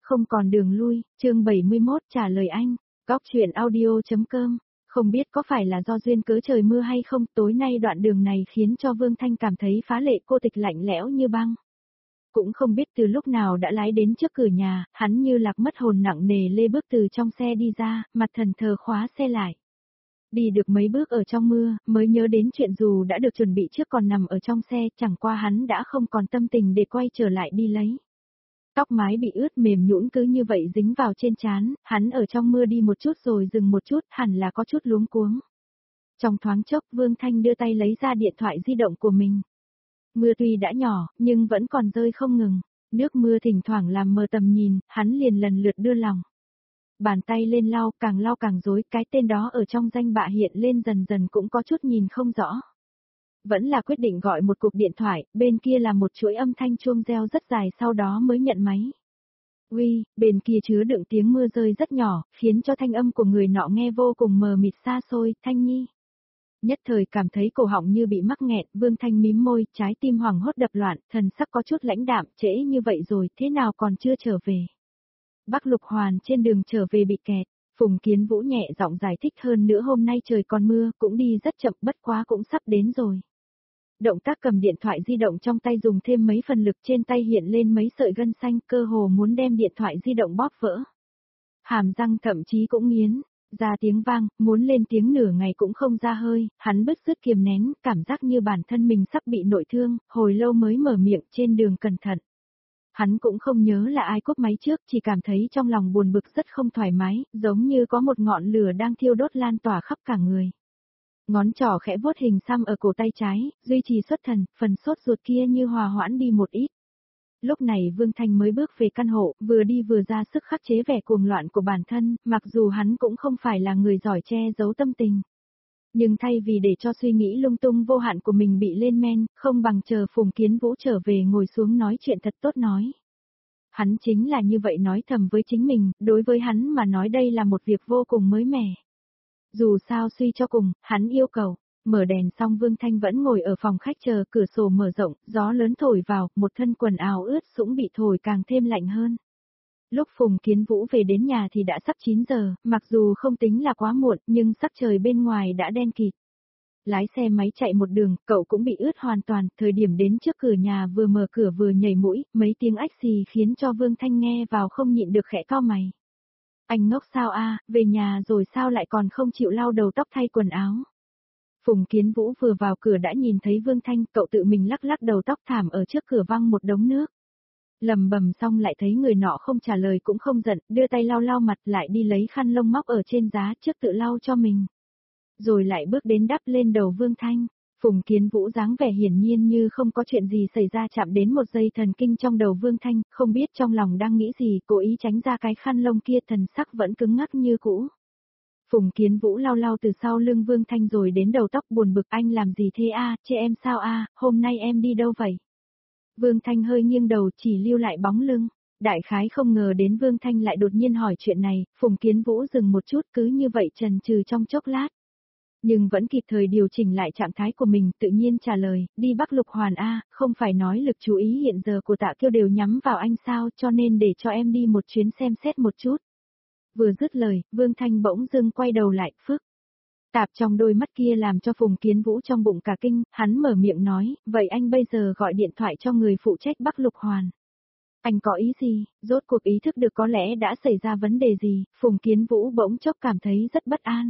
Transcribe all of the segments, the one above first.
không còn đường lui, chương 71 trả lời anh, góc chuyện audio.com. Không biết có phải là do duyên cớ trời mưa hay không, tối nay đoạn đường này khiến cho Vương Thanh cảm thấy phá lệ cô tịch lạnh lẽo như băng. Cũng không biết từ lúc nào đã lái đến trước cửa nhà, hắn như lạc mất hồn nặng nề lê bước từ trong xe đi ra, mặt thần thờ khóa xe lại. Đi được mấy bước ở trong mưa, mới nhớ đến chuyện dù đã được chuẩn bị trước còn nằm ở trong xe, chẳng qua hắn đã không còn tâm tình để quay trở lại đi lấy. Tóc mái bị ướt mềm nhũn cứ như vậy dính vào trên trán, hắn ở trong mưa đi một chút rồi dừng một chút, hẳn là có chút luống cuống. Trong thoáng chốc Vương Thanh đưa tay lấy ra điện thoại di động của mình. Mưa tuy đã nhỏ, nhưng vẫn còn rơi không ngừng, nước mưa thỉnh thoảng làm mờ tầm nhìn, hắn liền lần lượt đưa lòng. Bàn tay lên lau càng rối, cái tên đó ở trong danh bạ hiện lên dần dần cũng có chút nhìn không rõ. Vẫn là quyết định gọi một cuộc điện thoại, bên kia là một chuỗi âm thanh chuông reo rất dài sau đó mới nhận máy. Uy, bên kia chứa đựng tiếng mưa rơi rất nhỏ, khiến cho thanh âm của người nọ nghe vô cùng mờ mịt xa xôi, Thanh Nhi. Nhất thời cảm thấy cổ họng như bị mắc nghẹn, Vương Thanh mím môi, trái tim hoảng hốt đập loạn, thần sắc có chút lãnh đạm, trễ như vậy rồi, thế nào còn chưa trở về. Bắc Lục Hoàn trên đường trở về bị kẹt, Phùng Kiến Vũ nhẹ giọng giải thích hơn nữa hôm nay trời còn mưa, cũng đi rất chậm bất quá cũng sắp đến rồi. Động tác cầm điện thoại di động trong tay dùng thêm mấy phần lực trên tay hiện lên mấy sợi gân xanh cơ hồ muốn đem điện thoại di động bóp vỡ. Hàm răng thậm chí cũng nghiến, ra tiếng vang, muốn lên tiếng nửa ngày cũng không ra hơi, hắn bứt rứt kiềm nén, cảm giác như bản thân mình sắp bị nội thương, hồi lâu mới mở miệng trên đường cẩn thận. Hắn cũng không nhớ là ai cúp máy trước, chỉ cảm thấy trong lòng buồn bực rất không thoải mái, giống như có một ngọn lửa đang thiêu đốt lan tỏa khắp cả người. Ngón trỏ khẽ vuốt hình xăm ở cổ tay trái, duy trì xuất thần, phần sốt ruột kia như hòa hoãn đi một ít. Lúc này Vương Thanh mới bước về căn hộ, vừa đi vừa ra sức khắc chế vẻ cuồng loạn của bản thân, mặc dù hắn cũng không phải là người giỏi che giấu tâm tình. Nhưng thay vì để cho suy nghĩ lung tung vô hạn của mình bị lên men, không bằng chờ Phùng Kiến Vũ trở về ngồi xuống nói chuyện thật tốt nói. Hắn chính là như vậy nói thầm với chính mình, đối với hắn mà nói đây là một việc vô cùng mới mẻ. Dù sao suy cho cùng, hắn yêu cầu. Mở đèn xong Vương Thanh vẫn ngồi ở phòng khách chờ, cửa sổ mở rộng, gió lớn thổi vào, một thân quần áo ướt sũng bị thổi càng thêm lạnh hơn. Lúc Phùng Kiến Vũ về đến nhà thì đã sắp 9 giờ, mặc dù không tính là quá muộn, nhưng sắc trời bên ngoài đã đen kịt. Lái xe máy chạy một đường, cậu cũng bị ướt hoàn toàn, thời điểm đến trước cửa nhà vừa mở cửa vừa nhảy mũi, mấy tiếng ách xì khiến cho Vương Thanh nghe vào không nhịn được khẽ cau mày. Anh ngốc sao a, về nhà rồi sao lại còn không chịu lau đầu tóc thay quần áo. Phùng Kiến Vũ vừa vào cửa đã nhìn thấy Vương Thanh, cậu tự mình lắc lắc đầu tóc thảm ở trước cửa văng một đống nước. Lầm bầm xong lại thấy người nọ không trả lời cũng không giận, đưa tay lau lau mặt lại đi lấy khăn lông móc ở trên giá trước tự lau cho mình. Rồi lại bước đến đắp lên đầu Vương Thanh. Phùng Kiến Vũ dáng vẻ hiển nhiên như không có chuyện gì xảy ra chạm đến một dây thần kinh trong đầu Vương Thanh, không biết trong lòng đang nghĩ gì, cố ý tránh ra cái khăn lông kia, thần sắc vẫn cứng ngắc như cũ. Phùng Kiến Vũ lau lau từ sau lưng Vương Thanh rồi đến đầu tóc buồn bực, anh làm gì thế a, chê em sao a, hôm nay em đi đâu vậy? Vương Thanh hơi nghiêng đầu chỉ lưu lại bóng lưng. Đại khái không ngờ đến Vương Thanh lại đột nhiên hỏi chuyện này, Phùng Kiến Vũ dừng một chút cứ như vậy chần chừ trong chốc lát. Nhưng vẫn kịp thời điều chỉnh lại trạng thái của mình, tự nhiên trả lời, đi Bắc Lục Hoàn a, không phải nói lực chú ý hiện giờ của Tạ Kiêu đều nhắm vào anh sao, cho nên để cho em đi một chuyến xem xét một chút. Vừa dứt lời, Vương Thanh bỗng dưng quay đầu lại, phức tạp trong đôi mắt kia làm cho Phùng Kiến Vũ trong bụng cả kinh, hắn mở miệng nói, vậy anh bây giờ gọi điện thoại cho người phụ trách Bắc Lục Hoàn. Anh có ý gì, rốt cuộc ý thức được có lẽ đã xảy ra vấn đề gì, Phùng Kiến Vũ bỗng chốc cảm thấy rất bất an.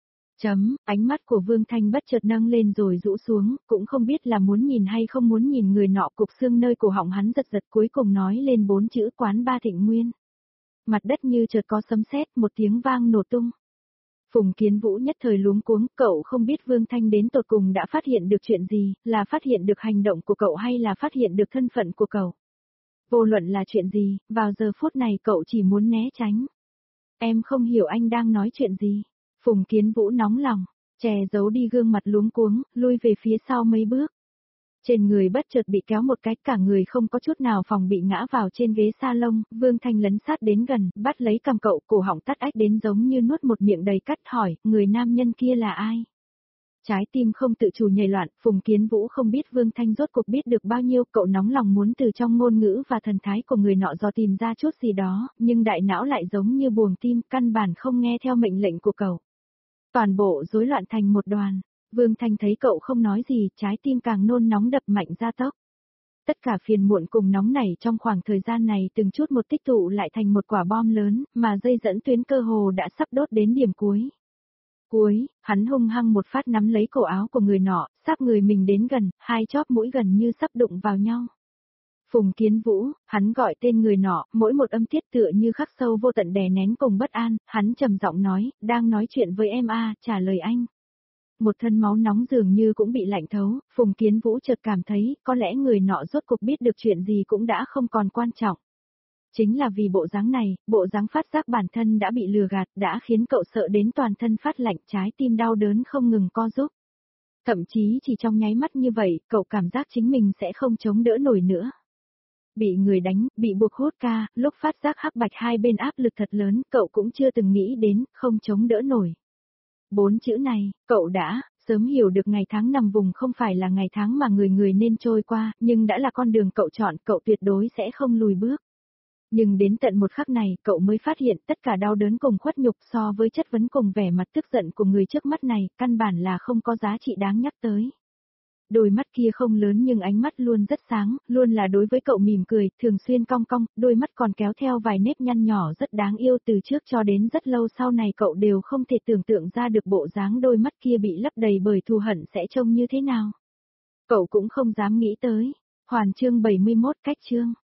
Ánh mắt của Vương Thanh bất chợt nâng lên rồi rũ xuống, cũng không biết là muốn nhìn hay không muốn nhìn người nọ, cục xương nơi cổ họng hắn giật giật cuối cùng nói lên 4 chữ quán ba Thịnh Nguyên. Mặt đất như chợt có sấm sét, một tiếng vang nổ tung. Phùng Kiến Vũ nhất thời luống cuống, cậu không biết Vương Thanh đến tột cùng đã phát hiện được chuyện gì, là phát hiện được hành động của cậu hay là phát hiện được thân phận của cậu. Vô luận là chuyện gì, vào giờ phút này cậu chỉ muốn né tránh. Em không hiểu anh đang nói chuyện gì. Phùng Kiến Vũ nóng lòng, che giấu đi gương mặt luống cuống, lui về phía sau mấy bước. Trên người bất chợt bị kéo một cái, cả người không có chút nào phòng bị ngã vào trên ghế salon, Vương Thanh lấn sát đến gần, bắt lấy cầm cậu, cổ họng tắt ách đến giống như nuốt một miệng đầy cắt, hỏi, người nam nhân kia là ai? Trái tim không tự chủ nhảy loạn, Phùng Kiến Vũ không biết Vương Thanh rốt cuộc biết được bao nhiêu, cậu nóng lòng muốn từ trong ngôn ngữ và thần thái của người nọ dò tìm ra chút gì đó, nhưng đại não lại giống như buồng tim, căn bản không nghe theo mệnh lệnh của cậu. Toàn bộ rối loạn thành một đoàn, Vương Thanh thấy cậu không nói gì, trái tim càng nôn nóng đập mạnh ra tốc. Tất cả phiền muộn cùng nóng nảy trong khoảng thời gian này từng chút một tích tụ lại thành một quả bom lớn, mà dây dẫn tuyến cơ hồ đã sắp đốt đến điểm cuối. Hắn hung hăng một phát nắm lấy cổ áo của người nọ, sắp người mình đến gần, hai chóp mũi gần như sắp đụng vào nhau. Phùng Kiến Vũ, hắn gọi tên người nọ, mỗi một âm tiết tựa như khắc sâu vô tận đè nén cùng bất an, hắn trầm giọng nói, đang nói chuyện với em à, trả lời anh. Một thân máu nóng dường như cũng bị lạnh thấu, Phùng Kiến Vũ chợt cảm thấy, có lẽ người nọ rốt cuộc biết được chuyện gì cũng đã không còn quan trọng. Chính là vì bộ dáng này, bộ dáng phát giác bản thân đã bị lừa gạt, đã khiến cậu sợ đến toàn thân phát lạnh, trái tim đau đớn không ngừng co rúm. Thậm chí chỉ trong nháy mắt như vậy, cậu cảm giác chính mình sẽ không chống đỡ nổi nữa. Bị người đánh, bị buộc hốt ca, lúc phát giác hắc bạch hai bên áp lực thật lớn, cậu cũng chưa từng nghĩ đến, không chống đỡ nổi. 4 chữ này, cậu đã sớm hiểu được ngày tháng nằm vùng không phải là ngày tháng mà người người nên trôi qua, nhưng đã là con đường cậu chọn, cậu tuyệt đối sẽ không lùi bước. Nhưng đến tận một khắc này, cậu mới phát hiện tất cả đau đớn cùng khuất nhục so với chất vấn cùng vẻ mặt tức giận của người trước mắt này, căn bản là không có giá trị đáng nhắc tới. Đôi mắt kia không lớn nhưng ánh mắt luôn rất sáng, luôn là đối với cậu mỉm cười, thường xuyên cong cong, đôi mắt còn kéo theo vài nếp nhăn nhỏ rất đáng yêu, từ trước cho đến rất lâu sau này cậu đều không thể tưởng tượng ra được bộ dáng đôi mắt kia bị lấp đầy bởi thù hận sẽ trông như thế nào. Cậu cũng không dám nghĩ tới. Hoàn chương 71 cách chương.